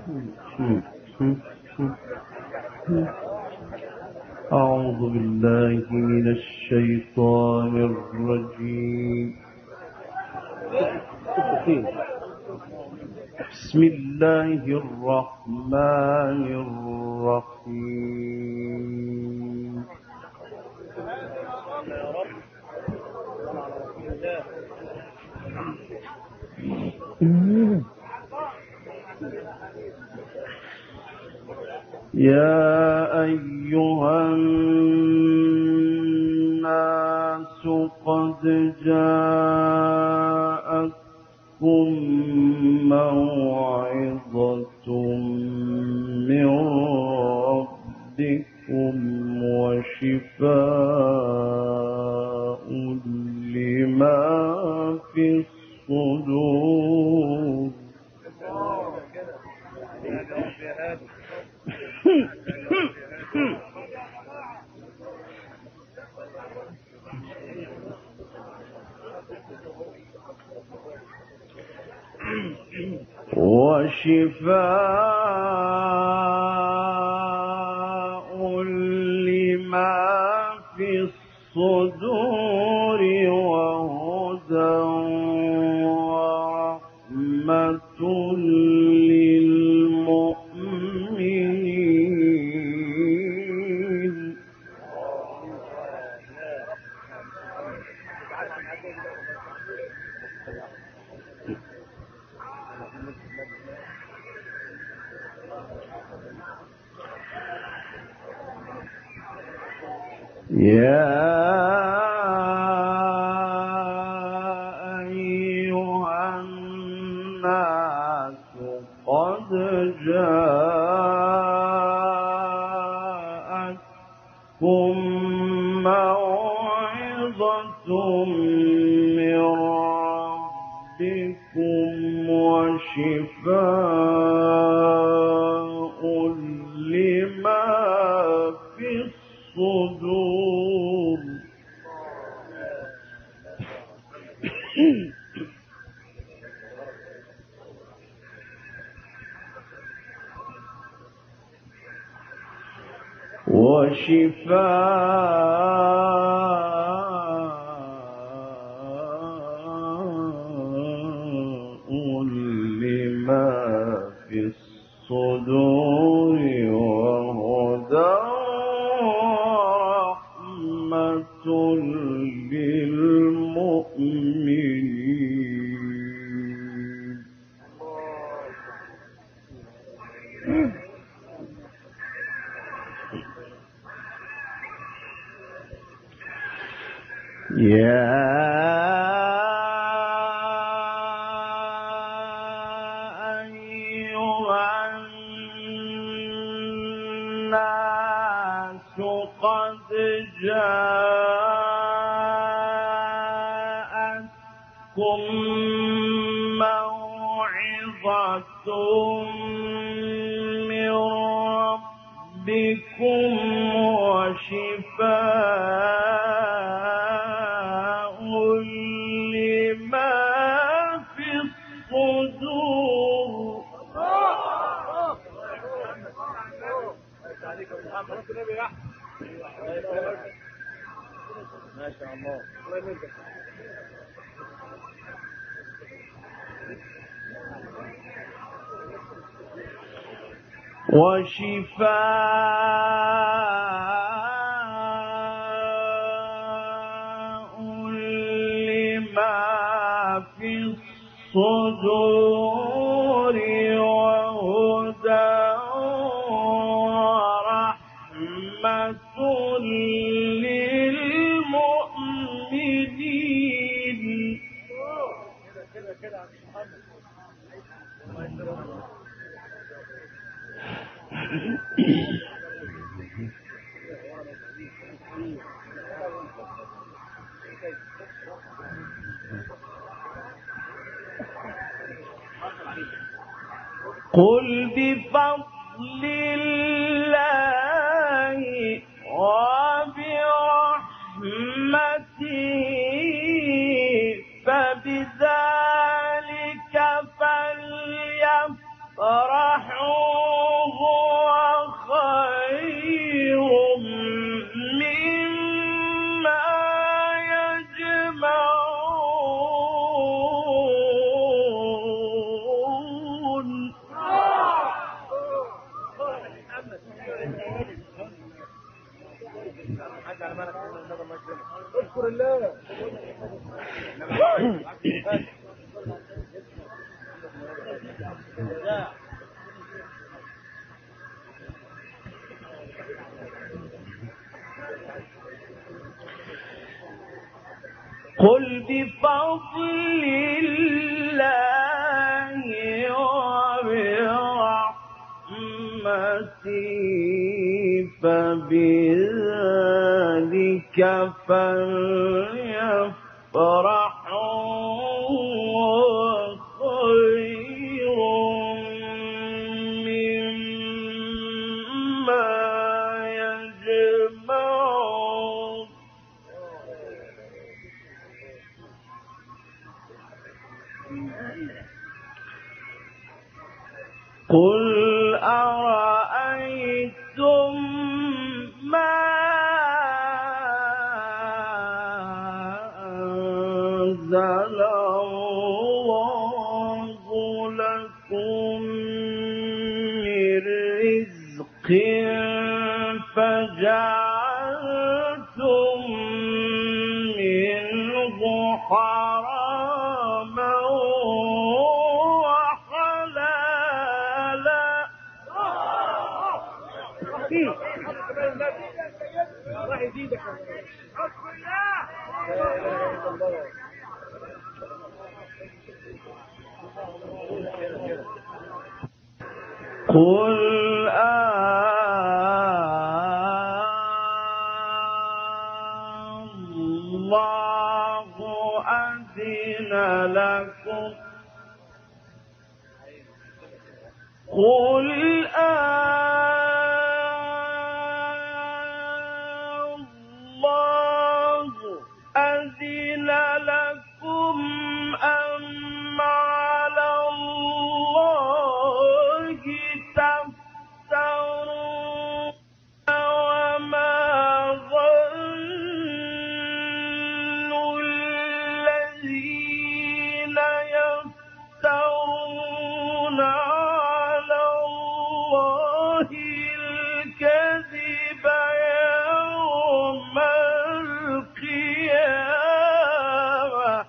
أعوذ بالله من الشيطان الرجيم. بسم الله الرحمن الرحيم. يا أيها الناس قد جاءتكم موعظة من ربكم وشفاء لما في الصدور. وشفاء لما في الصدور وهدى ورحمة للمؤمنين. يا أيها الناس قد جاءتكم موعظة من ربكم وشفاء لما في الصدور. وشفاء لما في الصدور وهدى ورحمة للمؤمنين. يا أيها الناس قد جاءتكم موعظة من ربكم وشفاء لما في الصدور. ما شاء الله. وشفاء لما في الصدور وهدى ورحمة للمؤمنين. قل بفضل الله وبرحمته فبذلك فليفرحوا فرحوه خير مما يجمعون. اذكر الله. قل بفضل الله وبرحمته فبذلك فليفرحوا خير مما يجمعون. قل أرأيتم ما أنزل الله لكم من رزق فجعلتم منه حراما وحلالا. الله يزيدك. قل الله أذن لكم قل الله أذن لكم أم على الله تفترون وما ظن الذين يفترون على الله الكذب يوم القيامة.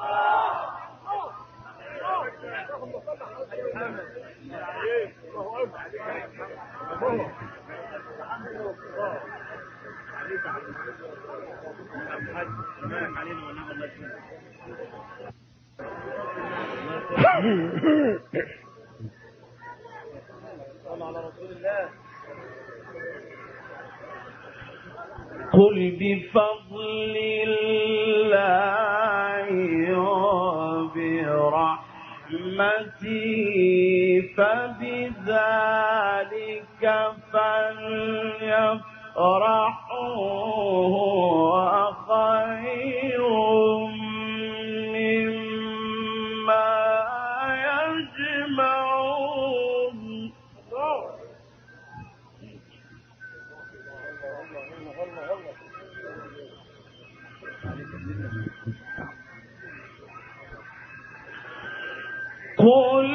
قل بفضل الله وبرحمته فبذلك فليفرحوا هو خير مما يجمعون. قل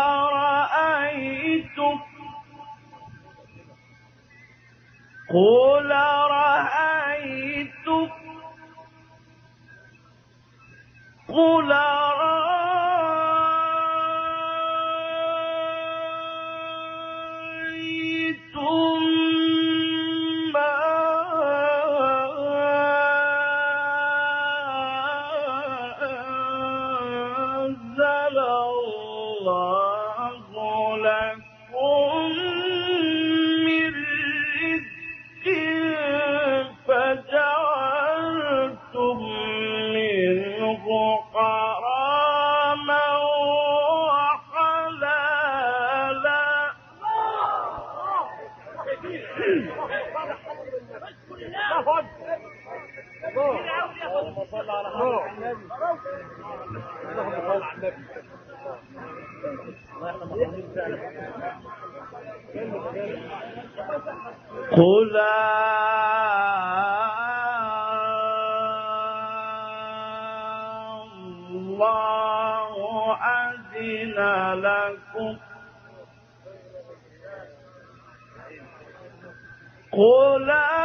أرأيتم ما أنزل الله لكم من رزق فجعلتم منه حراما وحلالا. اللهم صل على النبي. اللهم صل على النبي. قل الله أذن لكم قل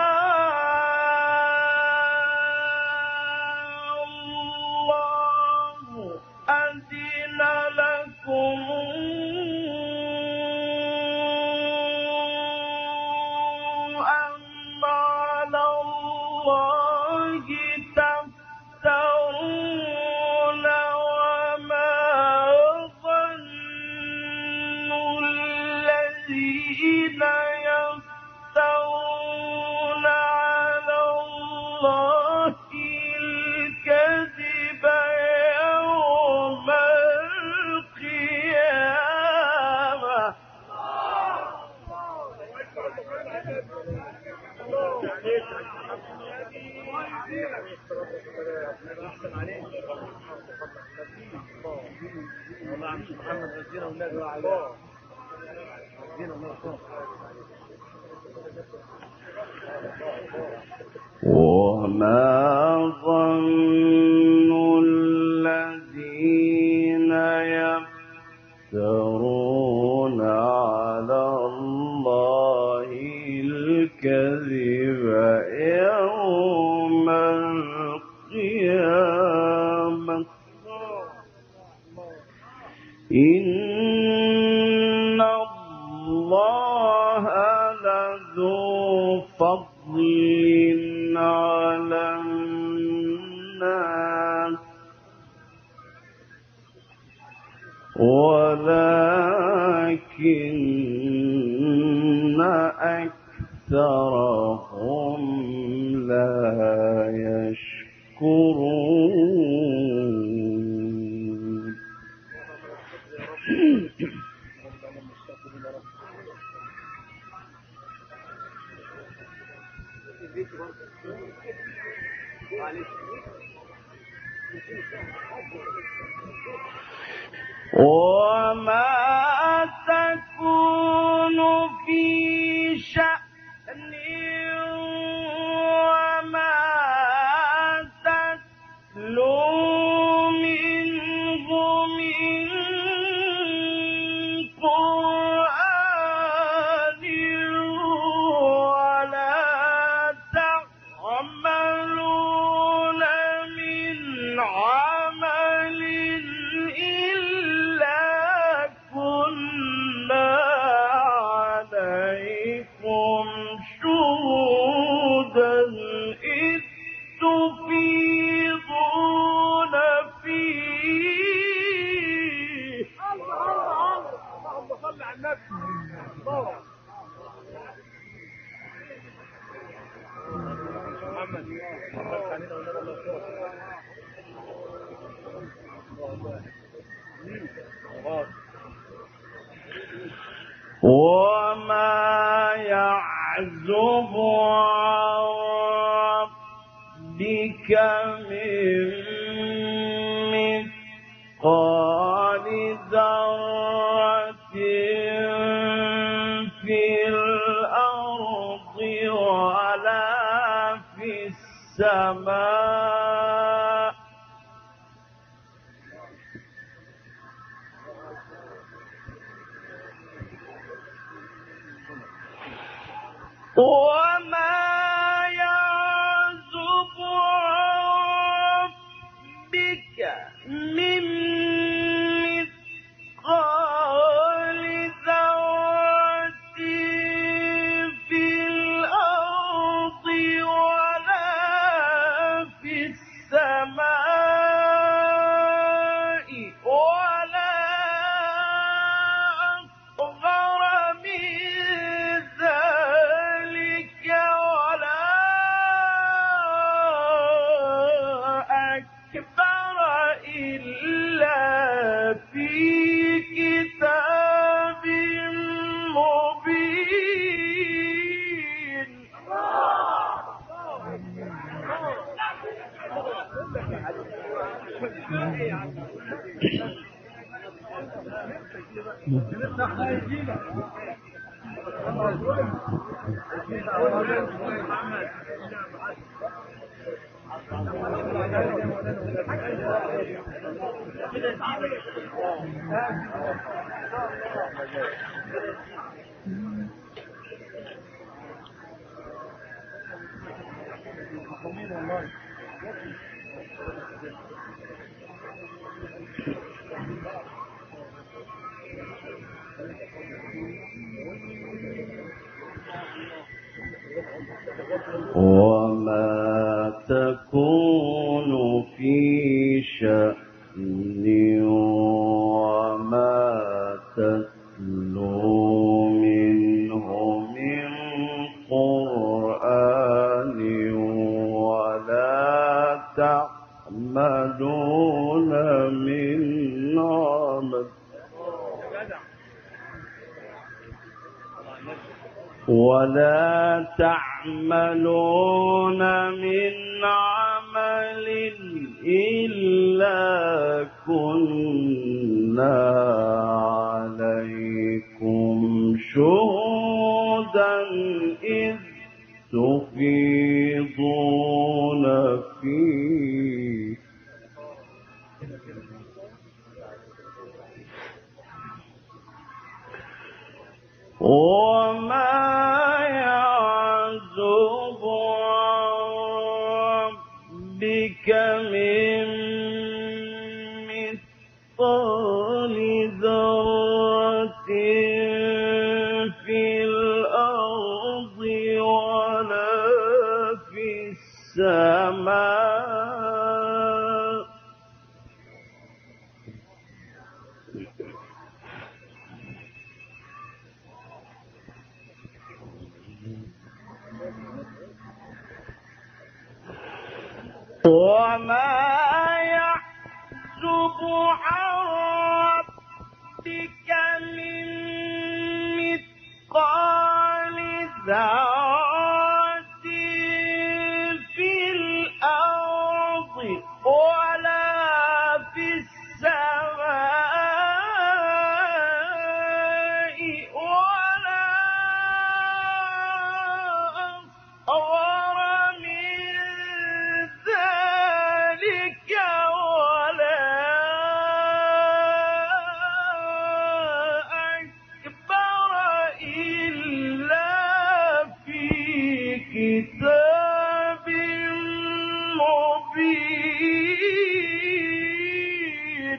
الله أذن لكم أم على الله تفترون وما ظن الذين يفترون على الله الكذب يوم القيامة وما ظن الذين يفترون على الله الكذب يوم القيامة إن الله لذو فضل على الناس ولكن أكثرهم لا يشكرون وما تكون في شأن وما تتلو منه من قرآن ولا تعملون من عمل إلا كنا عليكم شهودا إذ تفيضون فيه اللهم صل على النبي. محمد وما يعزب عن ربك من مثقال ذرة في الأرض ولا في السماء وما يعزب عن ربك من مثقال ذرة في الأرض ولا في السماء ولا أصغر من ذلك وما تكون في شأن وما تتلو منه من قرآن ولا تعملون من عمل إلا كنا عليكم شهودا إذ تفيضون فيه وما يعزب عن ربك من مثقال ذرة في الأرض ولا في السماء وما يعزب عن ربك من مثقال ذرة في الأرض ولا في السماء ولا أصغر من ذلك ولا أكبر إلا في كتاب مبين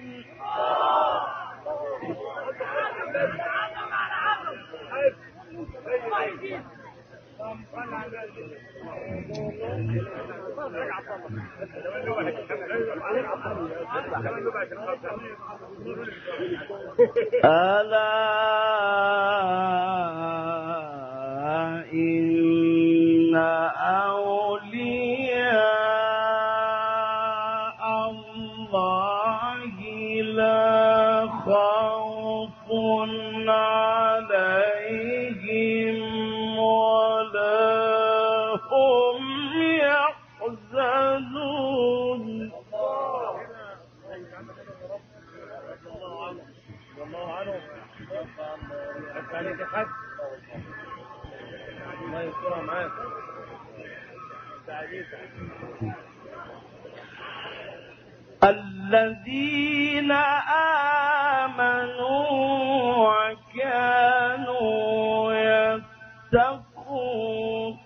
ألا إن أولياء الله لا خوف عليهم ولا هم يحزنون الذين آمنوا وكانوا يتقون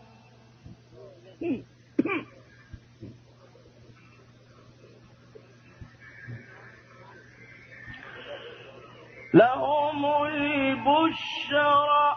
لهم البشرى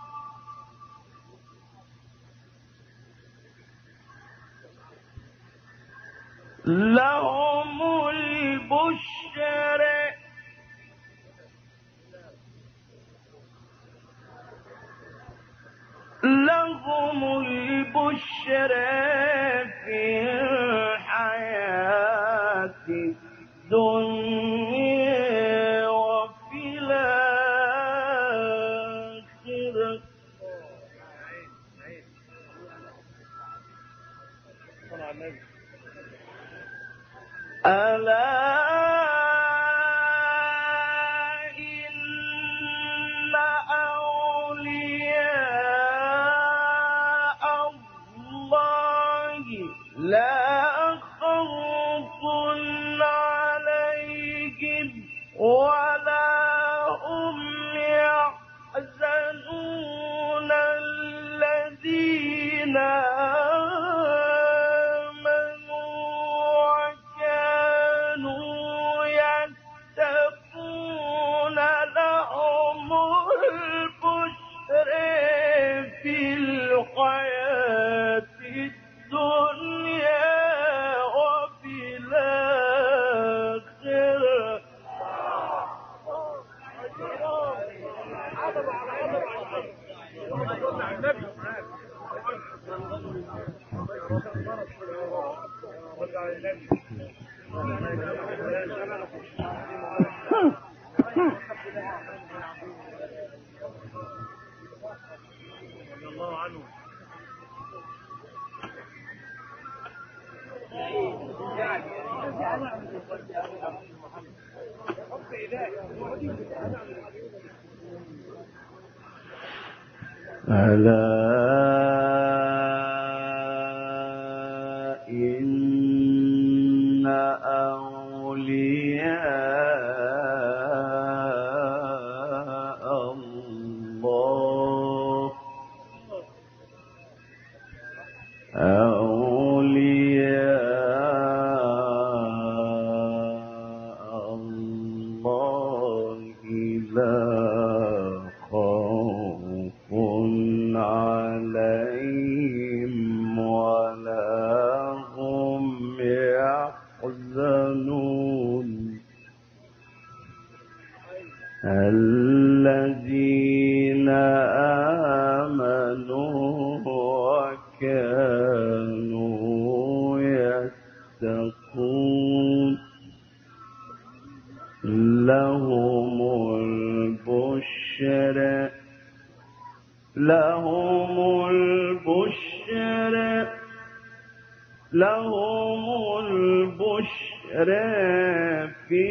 في الحياة الدنيا وفي الآخرة ألا إن ألا إن أولياء الله لا خوف عليهم ولا هم يحزنون الذين آمنوا وكانوا يتقون لهم البشرى في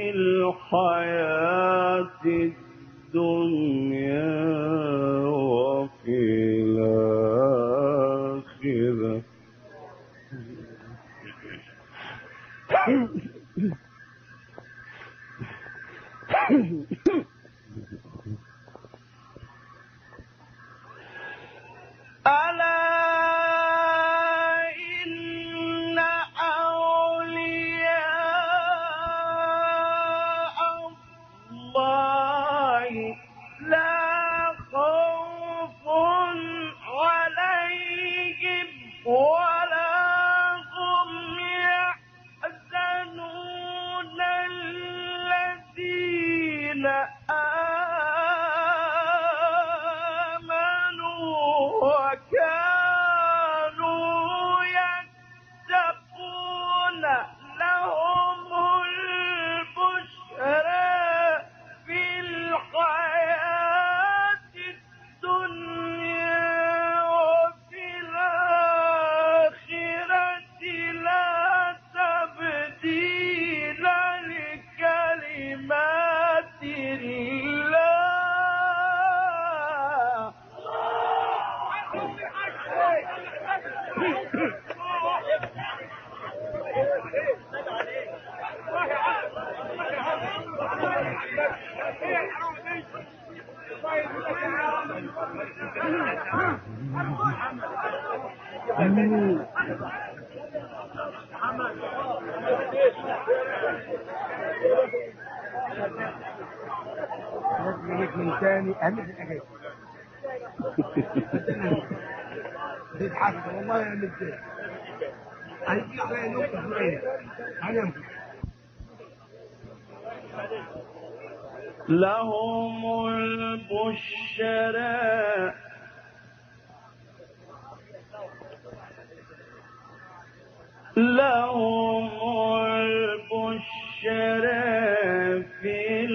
الحياة الدنيا وفي الآخرة ألا إن أولياء الله لا خوف عليهم ولا هم يحزنون الذين وكانوا يتقون لهم البشرى في الحياة الدنيا وفي الآخرة لا تبديل لكلمات الله من ثاني أهم في الحاجات تتحسن والله يا مثال هيجي عليا نقطة صغيرة لهم البشرى في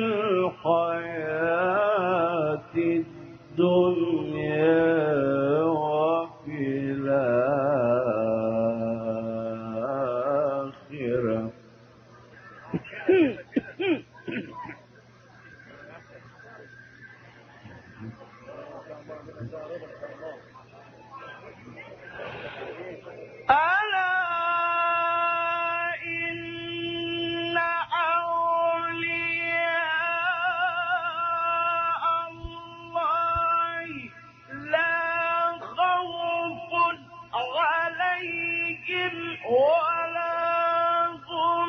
الحياة الدنيا وفي الآخرة ألا إن أولياء الله لا خوف عليهم ولا هم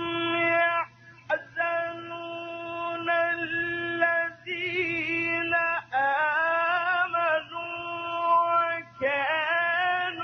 يحزنون الذين آمنوا وكانوا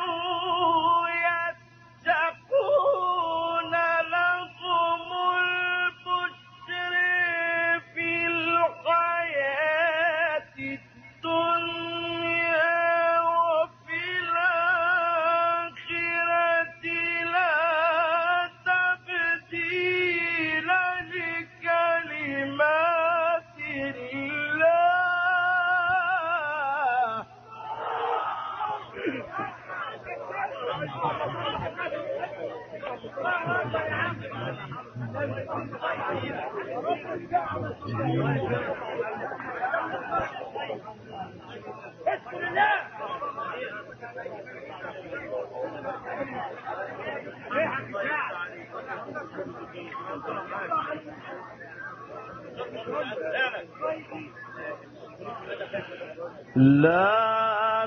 لا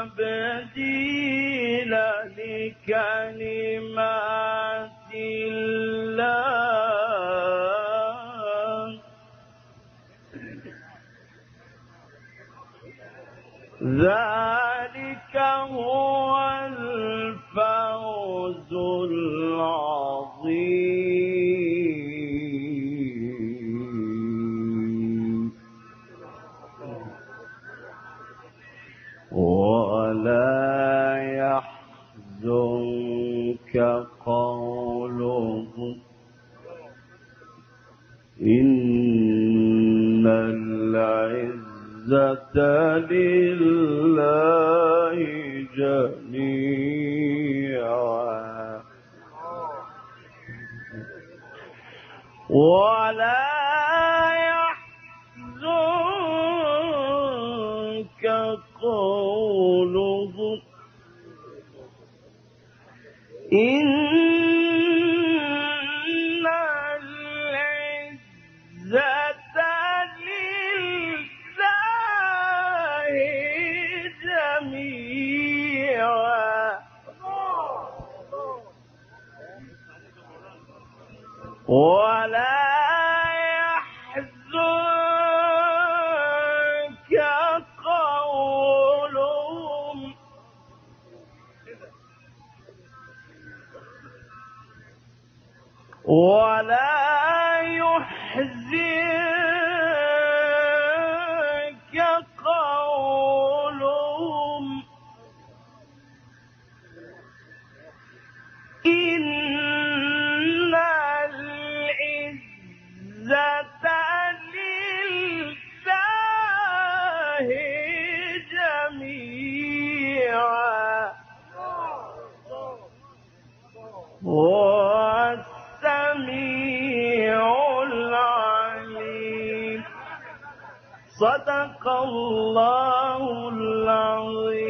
تبديل لكلمات الله ذلك هو الفوز العظيم ولا يحزنك قولهم إن العزة لله جميعا ولا يحزنك قولهم إن العزة لله جميعا ولا يحزنك قولهم ولا يحزنك قولهم إن العزة لله جميعا هو السميع العليم صدق الله العظيم.